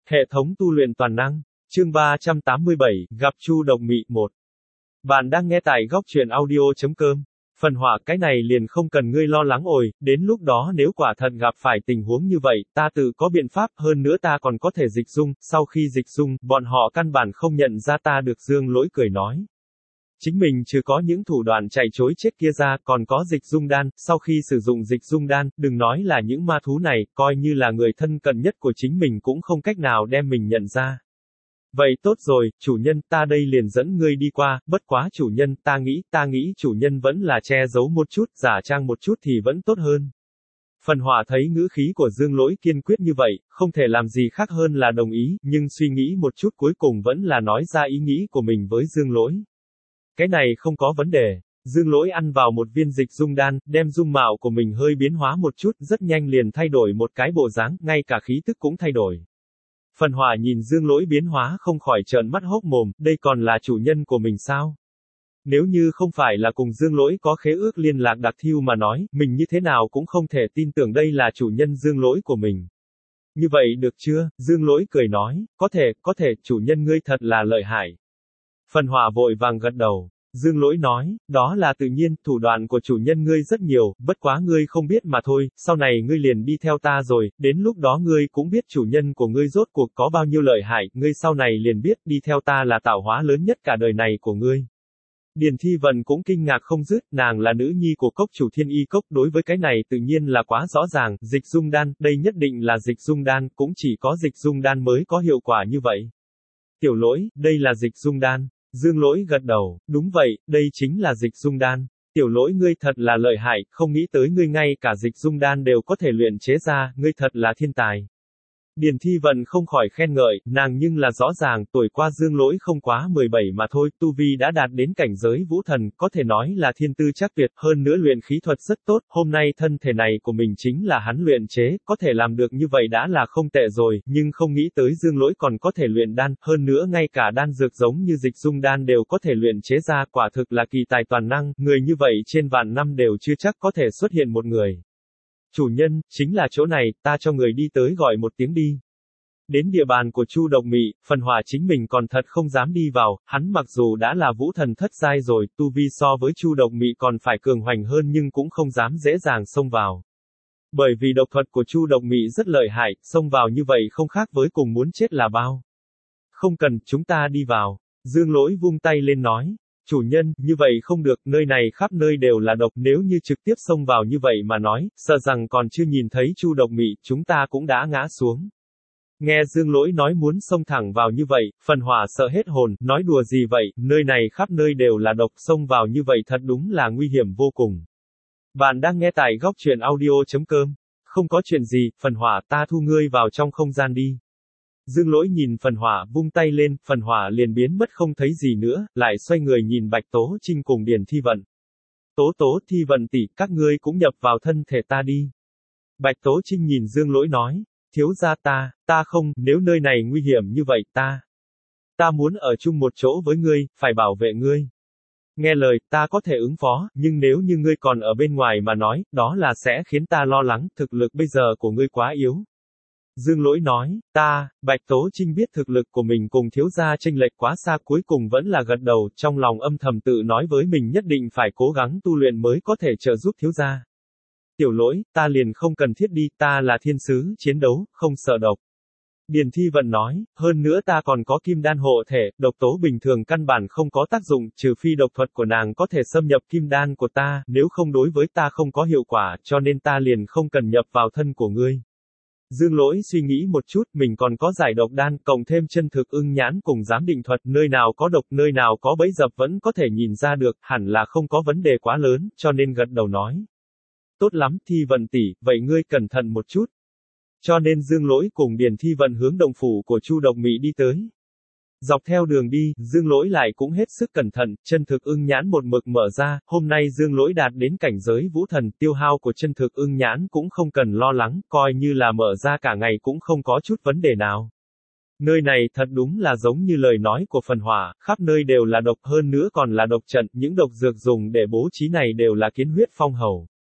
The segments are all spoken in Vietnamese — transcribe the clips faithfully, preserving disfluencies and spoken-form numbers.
Hệ thống tu luyện toàn năng. Chương ba trăm tám mươi bảy, gặp Chu Độc Mị một. Bạn đang nghe tại góc truyện audio.com. Phần hỏa cái này liền không cần ngươi lo lắng ồi, đến lúc đó nếu quả thật gặp phải tình huống như vậy, ta tự có biện pháp, hơn nữa ta còn có thể dịch dung, sau khi dịch dung, bọn họ căn bản không nhận ra ta được. Dương Lỗi cười nói. Chính mình chưa có những thủ đoạn chạy chối chết kia ra, còn có dịch dung đan, sau khi sử dụng dịch dung đan, đừng nói là những ma thú này, coi như là người thân cận nhất của chính mình cũng không cách nào đem mình nhận ra. Vậy tốt rồi, chủ nhân, ta đây liền dẫn ngươi đi qua, bất quá chủ nhân, ta nghĩ, ta nghĩ chủ nhân vẫn là che giấu một chút, giả trang một chút thì vẫn tốt hơn. Phần hỏa thấy ngữ khí của Dương Lỗi kiên quyết như vậy, không thể làm gì khác hơn là đồng ý, nhưng suy nghĩ một chút cuối cùng vẫn là nói ra ý nghĩ của mình với Dương Lỗi. Cái này không có vấn đề. Dương Lỗi ăn vào một viên dịch dung đan, đem dung mạo của mình hơi biến hóa một chút, rất nhanh liền thay đổi một cái bộ dáng, ngay cả khí tức cũng thay đổi. Phần hỏa nhìn Dương Lỗi biến hóa không khỏi trợn mắt hốc mồm, đây còn là chủ nhân của mình sao? Nếu như không phải là cùng Dương Lỗi có khế ước liên lạc đặc thiêu mà nói, mình như thế nào cũng không thể tin tưởng đây là chủ nhân Dương Lỗi của mình. Như vậy được chưa? Dương Lỗi cười nói, có thể, có thể, chủ nhân ngươi thật là lợi hại. Phần hỏa vội vàng gật đầu. Dương Lỗi nói, đó là tự nhiên, thủ đoạn của chủ nhân ngươi rất nhiều, bất quá ngươi không biết mà thôi, sau này ngươi liền đi theo ta rồi, đến lúc đó ngươi cũng biết chủ nhân của ngươi rốt cuộc có bao nhiêu lợi hại, ngươi sau này liền biết, đi theo ta là tạo hóa lớn nhất cả đời này của ngươi. Điền Thi Vận cũng kinh ngạc không dứt, nàng là nữ nhi của cốc chủ Thiên Y Cốc, đối với cái này tự nhiên là quá rõ ràng, dịch dung đan, đây nhất định là dịch dung đan, cũng chỉ có dịch dung đan mới có hiệu quả như vậy. Tiểu Lỗi, đây là dịch dung đan. Dương Lỗi gật đầu, đúng vậy, đây chính là dịch dung đan. Tiểu Lỗi ngươi thật là lợi hại, không nghĩ tới ngươi ngay cả dịch dung đan đều có thể luyện chế ra, ngươi thật là thiên tài. Điền Thi Vận không khỏi khen ngợi, nàng nhưng là rõ ràng, tuổi qua Dương Lỗi không quá mười bảy mà thôi, tu vi đã đạt đến cảnh giới vũ thần, có thể nói là thiên tư chắc tuyệt, hơn nữa luyện khí thuật rất tốt, hôm nay thân thể này của mình chính là hắn luyện chế, có thể làm được như vậy đã là không tệ rồi, nhưng không nghĩ tới Dương Lỗi còn có thể luyện đan, hơn nữa ngay cả đan dược giống như dịch dung đan đều có thể luyện chế ra, quả thực là kỳ tài toàn năng, người như vậy trên vạn năm đều chưa chắc có thể xuất hiện một người. Chủ nhân, chính là chỗ này, ta cho người đi tới gọi một tiếng đi. Đến địa bàn của Chu Độc Mị, Phần hỏa chính mình còn thật không dám đi vào, hắn mặc dù đã là vũ thần thất giai rồi, tu vi so với Chu Độc Mị còn phải cường hoành hơn nhưng cũng không dám dễ dàng xông vào. Bởi vì độc thuật của Chu Độc Mị rất lợi hại, xông vào như vậy không khác với cùng muốn chết là bao. Không cần, chúng ta đi vào. Dương Lỗi vung tay lên nói. Chủ nhân, như vậy không được, nơi này khắp nơi đều là độc, nếu như trực tiếp xông vào như vậy mà nói, sợ rằng còn chưa nhìn thấy Chu Độc Mị, chúng ta cũng đã ngã xuống. Nghe Dương Lỗi nói muốn xông thẳng vào như vậy, Phần hỏa sợ hết hồn, nói đùa gì vậy, nơi này khắp nơi đều là độc, xông vào như vậy thật đúng là nguy hiểm vô cùng. Bạn đang nghe tại góc truyện audio.com. Không có chuyện gì, Phần hỏa, ta thu ngươi vào trong không gian đi. Dương Lỗi nhìn Phần hỏa, vung tay lên, Phần hỏa liền biến mất không thấy gì nữa, lại xoay người nhìn Bạch Tố Trinh cùng Điền Thi Vận. Tố Tố, Thi Vận tỷ, các ngươi cũng nhập vào thân thể ta đi. Bạch Tố Trinh nhìn Dương Lỗi nói, thiếu gia ta, ta không, nếu nơi này nguy hiểm như vậy, ta, ta muốn ở chung một chỗ với ngươi, phải bảo vệ ngươi. Nghe lời, ta có thể ứng phó, nhưng nếu như ngươi còn ở bên ngoài mà nói, đó là sẽ khiến ta lo lắng, thực lực bây giờ của ngươi quá yếu. Dương Lỗi nói, ta, Bạch Tố Trinh biết thực lực của mình cùng thiếu gia chênh lệch quá xa, cuối cùng vẫn là gật đầu, trong lòng âm thầm tự nói với mình nhất định phải cố gắng tu luyện mới có thể trợ giúp thiếu gia. Tiểu Lỗi, ta liền không cần thiết đi, ta là thiên sứ, chiến đấu, không sợ độc. Điền Thi Vận nói, hơn nữa ta còn có kim đan hộ thể, độc tố bình thường căn bản không có tác dụng, trừ phi độc thuật của nàng có thể xâm nhập kim đan của ta, nếu không đối với ta không có hiệu quả, cho nên ta liền không cần nhập vào thân của ngươi. Dương Lỗi suy nghĩ một chút, mình còn có giải độc đan, cộng thêm chân thực ưng nhãn cùng giám định thuật, nơi nào có độc, nơi nào có bẫy dập vẫn có thể nhìn ra được, hẳn là không có vấn đề quá lớn, cho nên gật đầu nói. Tốt lắm, Thi Vận tỷ, vậy ngươi cẩn thận một chút. Cho nên Dương Lỗi cùng Điền Thi Vận hướng động phủ của Chu Độc Mị đi tới. Dọc theo đường đi, Dương Lỗi lại cũng hết sức cẩn thận, chân thực ưng nhãn một mực mở ra, hôm nay Dương Lỗi đạt đến cảnh giới vũ thần, tiêu hao của chân thực ưng nhãn cũng không cần lo lắng, coi như là mở ra cả ngày cũng không có chút vấn đề nào. Nơi này thật đúng là giống như lời nói của Phần hỏa, khắp nơi đều là độc, hơn nữa còn là độc trận, những độc dược dùng để bố trí này đều là kiến huyết phong hầu.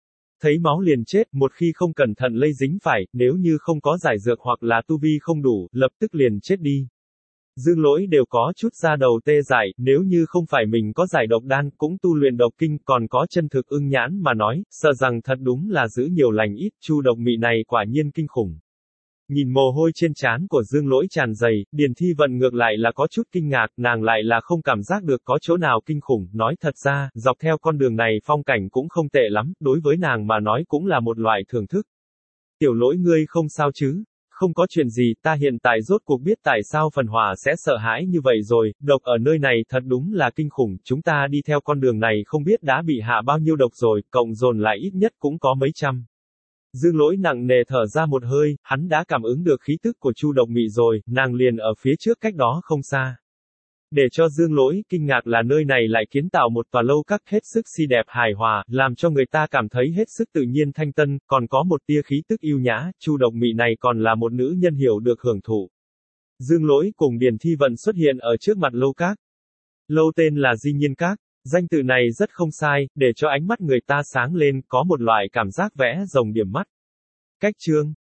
Thấy máu liền chết, một khi không cẩn thận lây dính phải, nếu như không có giải dược hoặc là tu vi không đủ, lập tức liền chết đi. Dương Lỗi đều có chút da đầu tê dại, nếu như không phải mình có giải độc đan, cũng tu luyện độc kinh, còn có chân thực ưng nhãn mà nói, sợ rằng thật đúng là giữ nhiều lành ít, Chu độc mị này quả nhiên kinh khủng. Nhìn mồ hôi trên trán của Dương Lỗi tràn dày, Điền Thi Vận ngược lại là có chút kinh ngạc, nàng lại là không cảm giác được có chỗ nào kinh khủng, nói thật ra, dọc theo con đường này phong cảnh cũng không tệ lắm, đối với nàng mà nói cũng là một loại thưởng thức. Tiểu Lỗi ngươi không sao chứ? Không có chuyện gì, ta hiện tại rốt cuộc biết tại sao Phần Hỏa sẽ sợ hãi như vậy rồi, độc ở nơi này thật đúng là kinh khủng, chúng ta đi theo con đường này không biết đã bị hạ bao nhiêu độc rồi, cộng dồn lại ít nhất cũng có mấy trăm. Dương Lỗi nặng nề thở ra một hơi, hắn đã cảm ứng được khí tức của Chu độc mị rồi, nàng liền ở phía trước cách đó không xa. Để cho Dương Lỗi kinh ngạc là nơi này lại kiến tạo một tòa lâu các hết sức xinh đẹp hài hòa, làm cho người ta cảm thấy hết sức tự nhiên thanh tân, còn có một tia khí tức yêu nhã, Chu độc mị này còn là một nữ nhân hiểu được hưởng thụ. Dương Lỗi cùng Điền Thi Vận xuất hiện ở trước mặt lâu các. Lâu tên là Di Nhiên Các, danh từ này rất không sai, để cho ánh mắt người ta sáng lên, có một loại cảm giác vẽ rồng điểm mắt. Cách chương